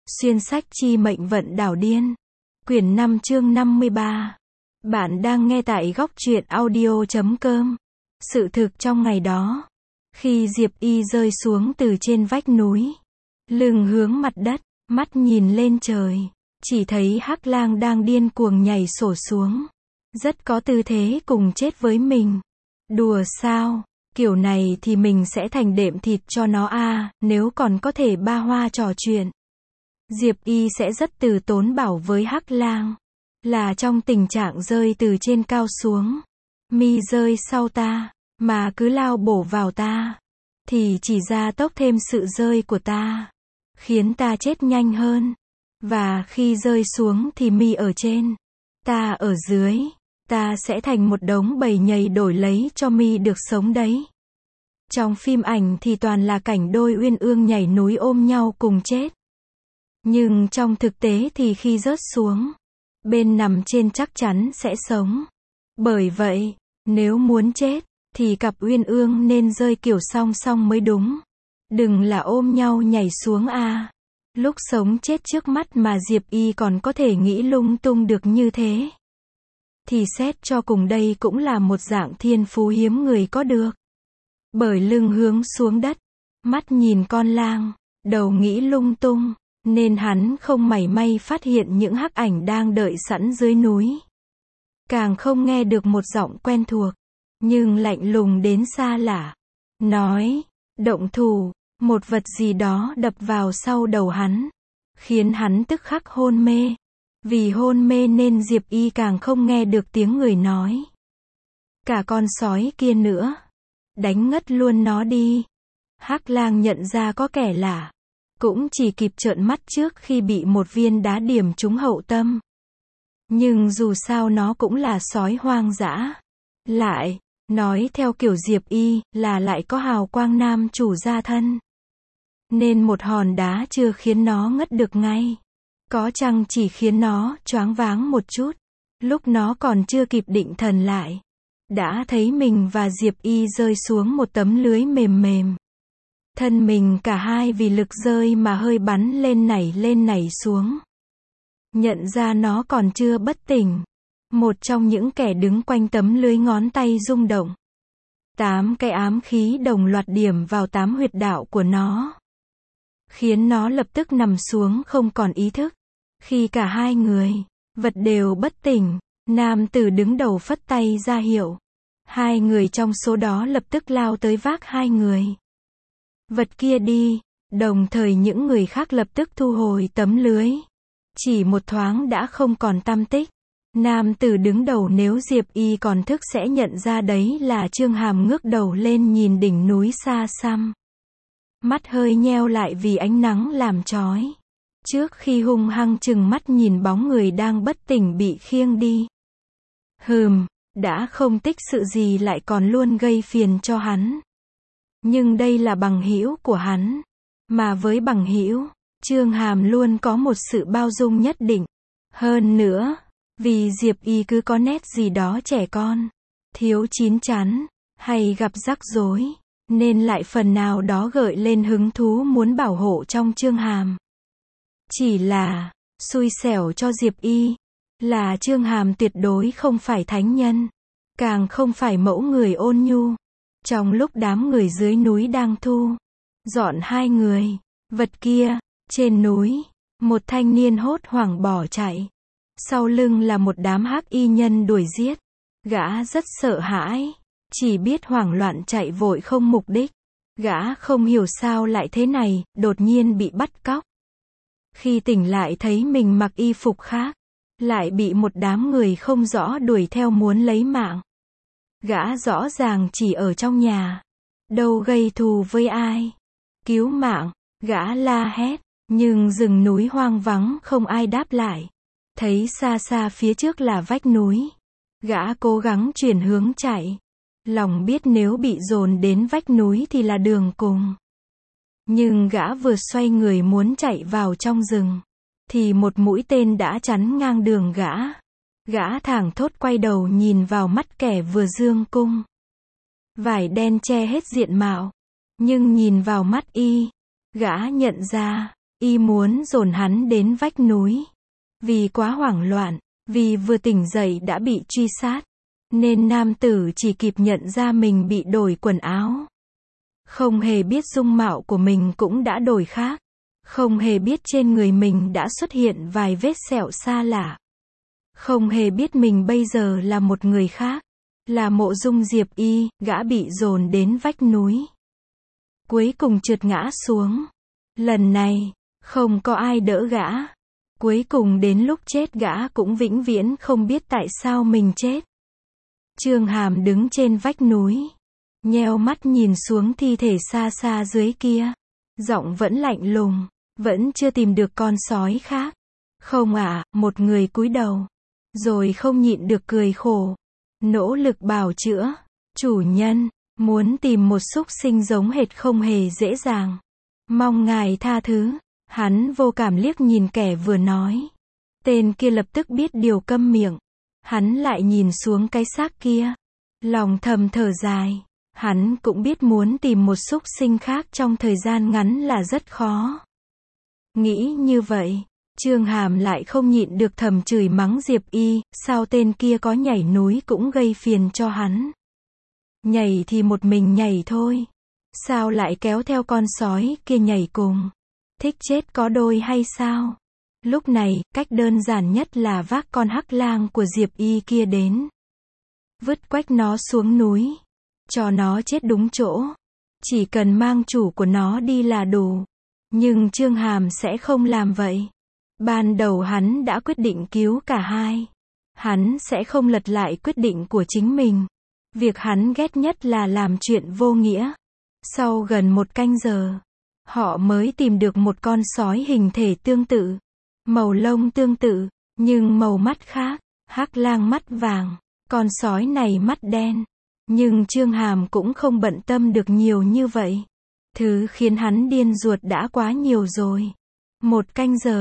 Xuyên sách chi mệnh vận đảo điên. Quyển 5 chương 53. Bạn đang nghe tại góc truyện audio.com. Sự thực trong ngày đó, khi Diệp Y rơi xuống từ trên vách núi, lưng hướng mặt đất, mắt nhìn lên trời, chỉ thấy Hắc Lang đang điên cuồng nhảy sổ xuống, rất có tư thế cùng chết với mình. Đùa sao? Kiểu này thì mình sẽ thành đệm thịt cho nó à, nếu còn có thể ba hoa trò chuyện. Diệp Y sẽ rất từ tốn bảo với Hắc Lang, là trong tình trạng rơi từ trên cao xuống, mi rơi sau ta, mà cứ lao bổ vào ta, thì chỉ gia tốc thêm sự rơi của ta, khiến ta chết nhanh hơn. Và khi rơi xuống thì mi ở trên, ta ở dưới, ta sẽ thành một đống bầy nhầy đổi lấy cho mi được sống đấy. Trong phim ảnh thì toàn là cảnh đôi uyên ương nhảy núi ôm nhau cùng chết. Nhưng trong thực tế thì khi rớt xuống, bên nằm trên chắc chắn sẽ sống. Bởi vậy, nếu muốn chết, thì cặp uyên ương nên rơi kiểu song song mới đúng. Đừng là ôm nhau nhảy xuống à. Lúc sống chết trước mắt mà Diệp Y còn có thể nghĩ lung tung được như thế, thì xét cho cùng đây cũng là một dạng thiên phú hiếm người có được. Bởi lưng hướng xuống đất, mắt nhìn con lang, đầu nghĩ lung tung, nên hắn không mảy may phát hiện những hắc ảnh đang đợi sẵn dưới núi. Càng không nghe được một giọng quen thuộc, nhưng lạnh lùng đến xa lạ, nói, động thủ. Một vật gì đó đập vào sau đầu hắn, khiến hắn tức khắc hôn mê. Vì hôn mê nên Diệp Y càng không nghe được tiếng người nói. Cả con sói kia nữa, đánh ngất luôn nó đi. Hắc Lang nhận ra có kẻ lạ, cũng chỉ kịp trợn mắt trước khi bị một viên đá điểm trúng hậu tâm. Nhưng dù sao nó cũng là sói hoang dã. Lại, nói theo kiểu Diệp Y, là lại có hào quang nam chủ gia thân. Nên một hòn đá chưa khiến nó ngất được ngay. Có chăng chỉ khiến nó choáng váng một chút. Lúc nó còn chưa kịp định thần lại, đã thấy mình và Diệp Y rơi xuống một tấm lưới mềm mềm. Thân mình cả hai vì lực rơi mà hơi bắn lên nảy xuống. Nhận ra nó còn chưa bất tỉnh, một trong những kẻ đứng quanh tấm lưới ngón tay rung động. 8 cái ám khí đồng loạt điểm vào 8 huyệt đạo của nó, khiến nó lập tức nằm xuống không còn ý thức. Khi cả hai người, vật đều bất tỉnh, nam tử đứng đầu phất tay ra hiệu. Hai người trong số đó lập tức lao tới vác hai người vật kia đi, đồng thời những người khác lập tức thu hồi tấm lưới. Chỉ một thoáng đã không còn tăm tích. Nam tử đứng đầu nếu Diệp Y còn thức sẽ nhận ra đấy là Chương Hàm, ngước đầu lên nhìn đỉnh núi xa xăm. Mắt hơi nheo lại vì ánh nắng làm chói. Trước khi hung hăng chừng mắt nhìn bóng người đang bất tỉnh bị khiêng đi. Đã không tích sự gì lại còn luôn gây phiền cho hắn. Nhưng đây là bằng hữu của hắn. Mà với bằng hữu, Chương Hàm luôn có một sự bao dung nhất định. Hơn nữa, vì Diệp Y cứ có nét gì đó trẻ con, thiếu chín chắn, hay gặp rắc rối, nên lại phần nào đó gợi lên hứng thú muốn bảo hộ trong Chương Hàm. Chỉ là, xui xẻo cho Diệp Y, là Chương Hàm tuyệt đối không phải thánh nhân, càng không phải mẫu người ôn nhu. Trong lúc đám người dưới núi đang thu dọn hai người vật kia, trên núi, một thanh niên hốt hoảng bỏ chạy. Sau lưng là một đám hắc y nhân đuổi giết. Gã rất sợ hãi, chỉ biết hoảng loạn chạy vội không mục đích. Gã không hiểu sao lại thế này, đột nhiên bị bắt cóc. Khi tỉnh lại thấy mình mặc y phục khác, lại bị một đám người không rõ đuổi theo muốn lấy mạng. Gã rõ ràng chỉ ở trong nhà, đâu gây thù với ai. Cứu mạng, gã la hét, nhưng rừng núi hoang vắng không ai đáp lại. Thấy xa xa phía trước là vách núi, gã cố gắng chuyển hướng chạy. Lòng biết nếu bị dồn đến vách núi thì là đường cùng. Nhưng gã vừa xoay người muốn chạy vào trong rừng, thì một mũi tên đã chắn ngang đường gã. Gã thảng thốt quay đầu nhìn vào mắt kẻ vừa giương cung. Vải đen che hết diện mạo, nhưng nhìn vào mắt y, gã nhận ra, Y muốn dồn hắn đến vách núi. Vì quá hoảng loạn, vì vừa tỉnh dậy đã bị truy sát, nên nam tử chỉ kịp nhận ra mình bị đổi quần áo. Không hề biết dung mạo của mình cũng đã đổi khác. Không hề biết trên người mình đã xuất hiện vài vết sẹo xa lạ. Không hề biết mình bây giờ là một người khác. Là Mộ Dung Diệp Y, gã bị dồn đến vách núi. Cuối cùng trượt ngã xuống. Lần này, không có ai đỡ gã. Cuối cùng đến lúc chết gã cũng vĩnh viễn không biết tại sao mình chết. Chương Hàm đứng trên vách núi, nheo mắt nhìn xuống thi thể xa xa dưới kia. Giọng vẫn lạnh lùng, vẫn chưa tìm được con sói khác. Không ạ, một người cúi đầu, rồi không nhịn được cười khổ. Nỗ lực bào chữa. Chủ nhân, muốn tìm một súc sinh giống hệt không hề dễ dàng. Mong ngài tha thứ. Hắn vô cảm liếc nhìn kẻ vừa nói. Tên kia lập tức biết điều câm miệng. Hắn lại nhìn xuống cái xác kia. Lòng thầm thở dài. Hắn cũng biết muốn tìm một súc sinh khác trong thời gian ngắn là rất khó. Nghĩ như vậy, Chương Hàm lại không nhịn được thầm chửi mắng Diệp Y, sao tên kia có nhảy núi cũng gây phiền cho hắn. Nhảy thì một mình nhảy thôi. Sao lại kéo theo con sói kia nhảy cùng? Thích chết có đôi hay sao? Lúc này, cách đơn giản nhất là vác con hắc lang của Diệp Y kia đến. Vứt quách nó xuống núi. Cho nó chết đúng chỗ. Chỉ cần mang chủ của nó đi là đủ. Nhưng Chương Hàm sẽ không làm vậy. Ban đầu hắn đã quyết định cứu cả hai. Hắn sẽ không lật lại quyết định của chính mình. Việc hắn ghét nhất là làm chuyện vô nghĩa. Sau gần 1 canh giờ, họ mới tìm được một con sói hình thể tương tự, màu lông tương tự, nhưng màu mắt khác. Hắc lang mắt vàng, con sói này mắt đen. Nhưng Chương Hàm cũng không bận tâm được nhiều như vậy. Thứ khiến hắn điên ruột đã quá nhiều rồi. 1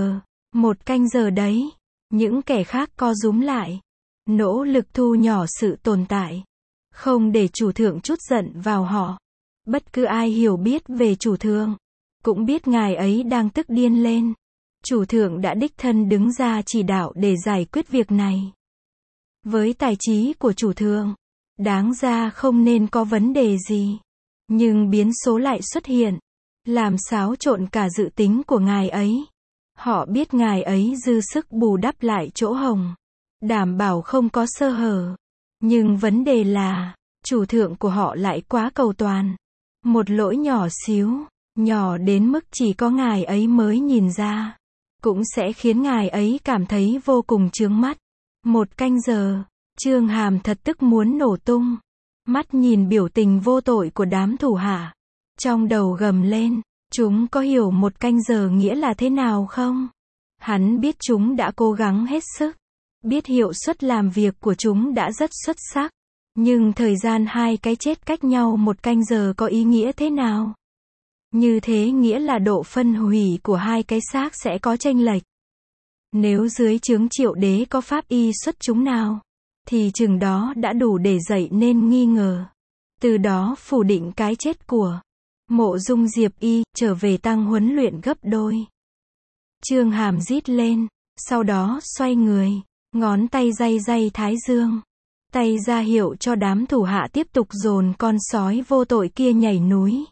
canh giờ đấy. Những kẻ khác co rúm lại, nỗ lực thu nhỏ sự tồn tại, không để chủ thượng trút giận vào họ. Bất cứ ai hiểu biết về chủ thượng, cũng biết ngài ấy đang tức điên lên. Chủ thượng đã đích thân đứng ra chỉ đạo để giải quyết việc này. Với tài trí của chủ thượng, đáng ra không nên có vấn đề gì. Nhưng biến số lại xuất hiện, làm xáo trộn cả dự tính của ngài ấy. Họ biết ngài ấy dư sức bù đắp lại chỗ hồng, đảm bảo không có sơ hở. Nhưng vấn đề là, chủ thượng của họ lại quá cầu toàn. Một lỗi nhỏ xíu, nhỏ đến mức chỉ có ngài ấy mới nhìn ra, cũng sẽ khiến ngài ấy cảm thấy vô cùng chướng mắt. 1 canh giờ, Chương Hàm thật tức muốn nổ tung. Mắt nhìn biểu tình vô tội của đám thủ hạ, trong đầu gầm lên, chúng có hiểu 1 canh giờ nghĩa là thế nào không? Hắn biết chúng đã cố gắng hết sức, biết hiệu suất làm việc của chúng đã rất xuất sắc. Nhưng thời gian hai cái chết cách nhau 1 canh giờ có ý nghĩa thế nào? Như thế nghĩa là độ phân hủy của hai cái xác sẽ có chênh lệch. Nếu dưới trướng Triệu Đế có pháp y xuất chúng nào, thì chừng đó đã đủ để dậy nên nghi ngờ. Từ đó phủ định cái chết của Mộ Dung Diệp Y, trở về tăng huấn luyện gấp đôi. Chương Hàm rít lên, sau đó xoay người, ngón tay day thái dương. Tay ra hiệu cho đám thủ hạ tiếp tục dồn con sói vô tội kia nhảy núi.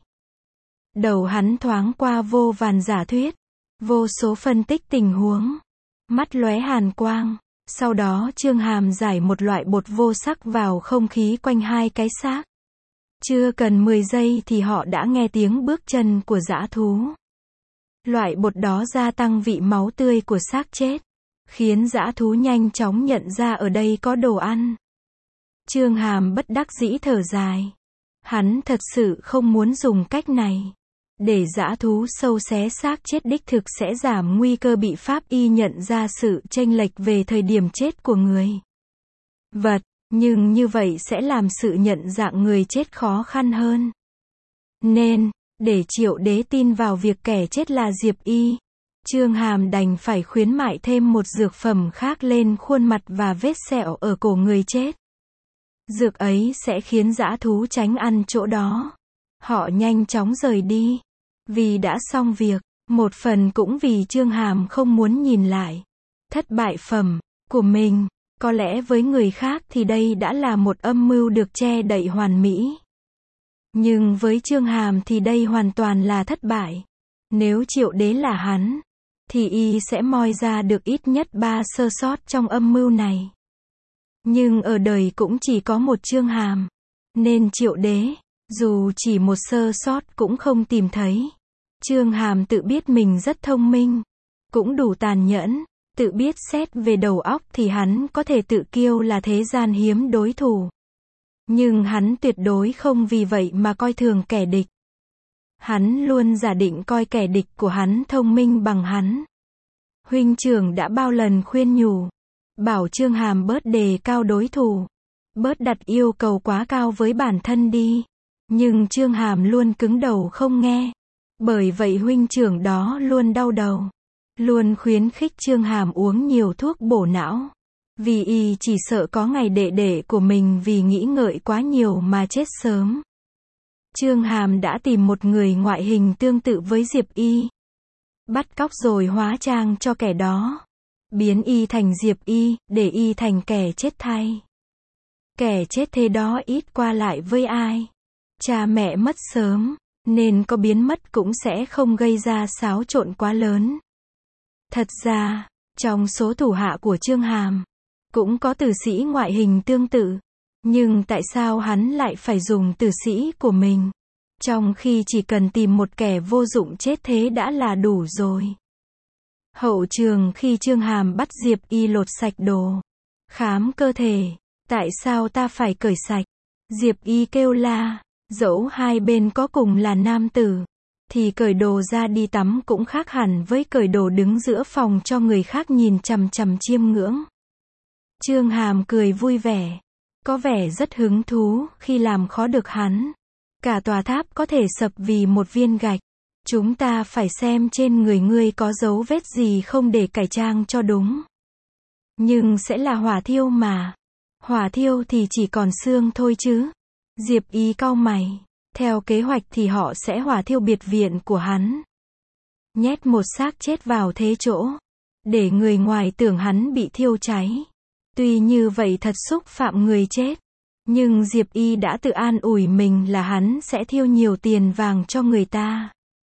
Đầu hắn thoáng qua vô vàn giả thuyết, vô số phân tích tình huống. Mắt lóe hàn quang. Sau đó Chương Hàm giải một loại bột vô sắc vào không khí quanh hai cái xác. Chưa cần 10 giây thì họ đã nghe tiếng bước chân của dã thú. Loại bột đó gia tăng vị máu tươi của xác chết, khiến dã thú nhanh chóng nhận ra ở đây có đồ ăn. Chương Hàm bất đắc dĩ thở dài. Hắn thật sự không muốn dùng cách này. Để dã thú sâu xé xác chết đích thực sẽ giảm nguy cơ bị pháp y nhận ra sự chênh lệch về thời điểm chết của người vật, nhưng như vậy sẽ làm sự nhận dạng người chết khó khăn hơn. Nên, để Triệu Đế tin vào việc kẻ chết là Diệp Y, Chương Hàm đành phải khuyến mại thêm một dược phẩm khác lên khuôn mặt và vết sẹo ở cổ người chết. Dược ấy sẽ khiến dã thú tránh ăn chỗ đó. Họ nhanh chóng rời đi. Vì đã xong việc, Một phần cũng vì Chương Hàm không muốn nhìn lại thất bại phẩm của mình. Có lẽ với người khác thì đây đã là một âm mưu được che đậy hoàn mỹ. Nhưng với Chương Hàm thì đây hoàn toàn là thất bại. Nếu Triệu Đế là hắn, thì y sẽ moi ra được ít nhất 3 sơ sót trong âm mưu này. Nhưng ở đời cũng chỉ có một Chương Hàm. Nên Triệu Đế, dù chỉ một sơ sót cũng không tìm thấy. Chương Hàm tự biết mình rất thông minh, cũng đủ tàn nhẫn, tự biết xét về đầu óc thì hắn có thể tự kiêu là thế gian hiếm đối thủ. Nhưng hắn tuyệt đối không vì vậy mà coi thường kẻ địch. Hắn luôn giả định coi kẻ địch của hắn thông minh bằng hắn. Huynh trưởng đã bao lần khuyên nhủ, bảo Chương Hàm bớt đề cao đối thủ, bớt đặt yêu cầu quá cao với bản thân đi. Nhưng Chương Hàm luôn cứng đầu không nghe. Bởi vậy huynh trưởng đó luôn đau đầu, luôn khuyến khích Chương Hàm uống nhiều thuốc bổ não. Vì y chỉ sợ có ngày đệ đệ của mình vì nghĩ ngợi quá nhiều mà chết sớm. Chương Hàm đã tìm một người ngoại hình tương tự với Diệp Y. Bắt cóc rồi hóa trang cho kẻ đó. Biến y thành Diệp Y, để y thành kẻ chết thay. Kẻ chết thế đó ít qua lại với ai. Cha mẹ mất sớm, nên có biến mất cũng sẽ không gây ra xáo trộn quá lớn. Thật ra, trong số thủ hạ của Chương Hàm, cũng có tử sĩ ngoại hình tương tự. Nhưng tại sao hắn lại phải dùng tử sĩ của mình? Trong khi chỉ cần tìm một kẻ vô dụng chết thế đã là đủ rồi. Hậu trường khi Chương Hàm bắt Diệp Y lột sạch đồ, khám cơ thể. Tại sao ta phải cởi sạch? Diệp Y kêu la, dẫu hai bên có cùng là nam tử, thì cởi đồ ra đi tắm cũng khác hẳn với cởi đồ đứng giữa phòng cho người khác nhìn chằm chằm chiêm ngưỡng. Chương Hàm cười vui vẻ, có vẻ rất hứng thú khi làm khó được hắn. Cả tòa tháp có thể sập vì một viên gạch. Chúng ta phải xem trên người ngươi có dấu vết gì không để cải trang cho đúng. Nhưng sẽ là hỏa thiêu mà. Hỏa thiêu thì chỉ còn xương thôi chứ. Diệp Y cau mày. Theo kế hoạch thì họ sẽ hỏa thiêu biệt viện của hắn. Nhét một xác chết vào thế chỗ, để người ngoài tưởng hắn bị thiêu cháy. Tuy như vậy thật xúc phạm người chết. Nhưng Diệp Y đã tự an ủi mình là hắn sẽ thiêu nhiều tiền vàng cho người ta.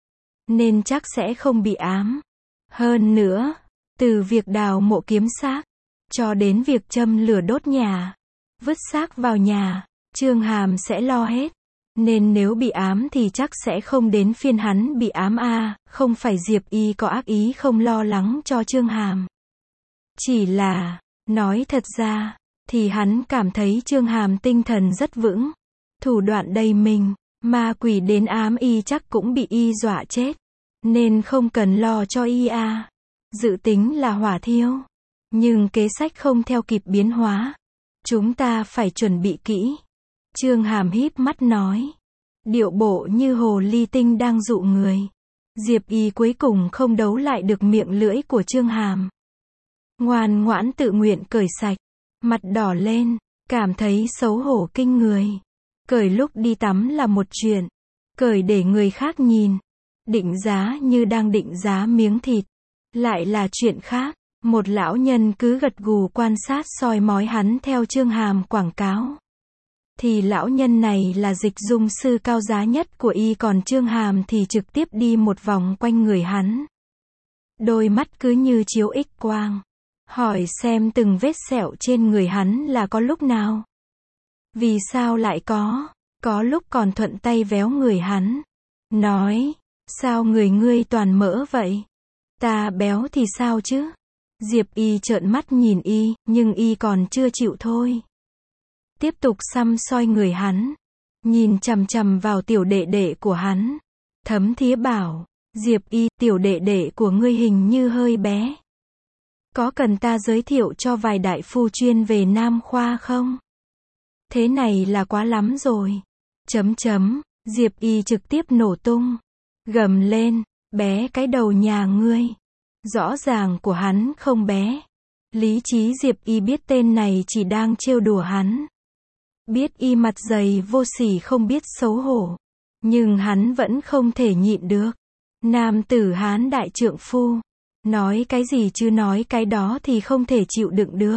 Nên chắc sẽ không bị ám. Hơn nữa, từ việc đào mộ kiếm xác, cho đến việc châm lửa đốt nhà, vứt xác vào nhà, Chương Hàm sẽ lo hết. Nên nếu bị ám thì chắc sẽ không đến phiên hắn bị ám không phải Diệp Y có ác ý không lo lắng cho Chương Hàm. Chỉ là, nói thật ra, thì hắn cảm thấy Chương Hàm tinh thần rất vững, thủ đoạn đầy mình, ma quỷ đến ám y chắc cũng bị y dọa chết, nên không cần lo cho y Dự tính là hỏa thiêu, nhưng kế sách không theo kịp biến hóa. Chúng ta phải chuẩn bị kỹ. Chương Hàm híp mắt nói, điệu bộ như hồ ly tinh đang dụ người. Diệp Y cuối cùng không đấu lại được miệng lưỡi của Chương Hàm. Ngoan ngoãn tự nguyện cởi sạch, mặt đỏ lên, cảm thấy xấu hổ kinh người. Cởi lúc đi tắm là một chuyện, cởi để người khác nhìn, định giá như đang định giá miếng thịt, lại là chuyện khác. Một lão nhân cứ gật gù quan sát soi mói hắn theo Chương Hàm quảng cáo. Thì lão nhân này là dịch dung sư cao giá nhất của y, còn Chương Hàm thì trực tiếp đi một vòng quanh người hắn. Đôi mắt cứ như chiếu X quang. Hỏi xem từng vết sẹo trên người hắn là có lúc nào. Vì sao lại có lúc còn thuận tay véo người hắn. Nói, sao người ngươi toàn mỡ vậy? Ta béo thì sao chứ? Diệp Y trợn mắt nhìn y, nhưng y còn chưa chịu thôi. Tiếp tục săm soi người hắn, nhìn chằm chằm vào tiểu đệ đệ của hắn. Thấm thía bảo, Diệp Y, tiểu đệ đệ của ngươi hình như hơi bé. Có cần ta giới thiệu cho vài đại phu chuyên về nam khoa không? Thế này là quá lắm rồi. Diệp Y trực tiếp nổ tung. Gầm lên, bé cái đầu nhà ngươi. Rõ ràng của hắn không bé. Lý trí Diệp Y biết tên này chỉ đang trêu đùa hắn. Biết y mặt dày vô sỉ không biết xấu hổ. Nhưng hắn vẫn không thể nhịn được. Nam tử Hán đại trượng phu. Nói cái gì chứ nói cái đó thì không thể chịu đựng được.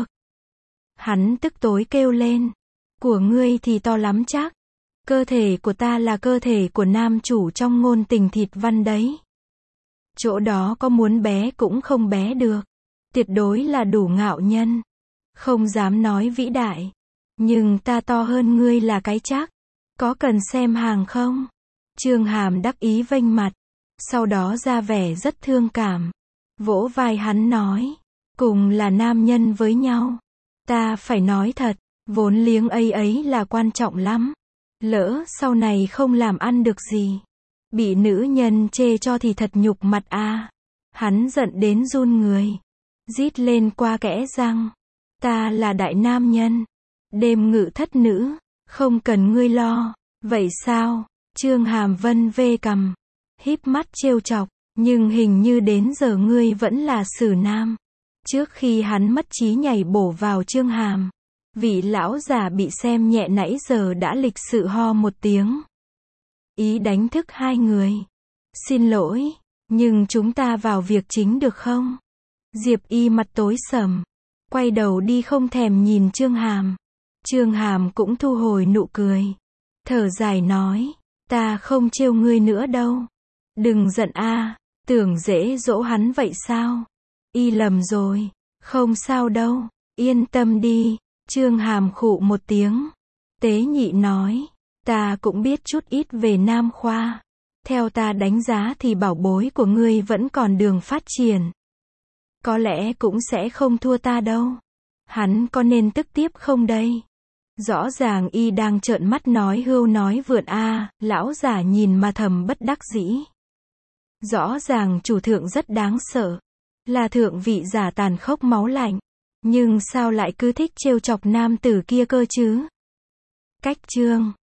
Hắn tức tối kêu lên. Của ngươi thì to lắm chắc. Cơ thể của ta là cơ thể của nam chủ trong ngôn tình thịt văn đấy. Chỗ đó có muốn bé cũng không bé được. Tuyệt đối là đủ ngạo nhân. Không dám nói vĩ đại. Nhưng ta to hơn ngươi là cái chắc. Có cần xem hàng không? Chương Hàm đắc ý vênh mặt. Sau đó ra vẻ rất thương cảm. Vỗ vai hắn nói. Cùng là nam nhân với nhau. Ta phải nói thật. Vốn liếng ấy là quan trọng lắm. Lỡ sau này không làm ăn được gì. Bị nữ nhân chê cho thì thật nhục mặt a. Hắn giận đến run người. Rít lên qua kẽ răng. Ta là đại nam nhân. Đêm ngự thất nữ. Không cần ngươi lo. Vậy sao? Chương Hàm vân vê cằm. Híp mắt trêu chọc. Nhưng hình như đến giờ ngươi vẫn là xử nam. Trước khi hắn mất trí nhảy bổ vào Chương Hàm. Vị lão già bị xem nhẹ nãy giờ đã lịch sự ho một tiếng. Ý đánh thức hai người. Xin lỗi, nhưng chúng ta vào việc chính được không? Diệp Y mặt tối sầm. Quay đầu đi không thèm nhìn Chương Hàm. Chương Hàm cũng thu hồi nụ cười. Thở dài nói. Ta không trêu ngươi nữa đâu. Đừng giận a, tưởng dễ dỗ hắn vậy sao? Y lầm rồi. Không sao đâu. Yên tâm đi. Chương Hàm khụ một tiếng. Tế nhị nói. Ta cũng biết chút ít về Nam Khoa. Theo ta đánh giá thì bảo bối của ngươi vẫn còn đường phát triển. Có lẽ cũng sẽ không thua ta đâu. Hắn có nên tức tiếp không đây? Rõ ràng y đang trợn mắt nói hưu nói vượn a, lão giả nhìn mà thầm bất đắc dĩ. Rõ ràng chủ thượng rất đáng sợ. Là thượng vị giả tàn khốc máu lạnh. Nhưng sao lại cứ thích trêu chọc nam tử kia cơ chứ? Cách chương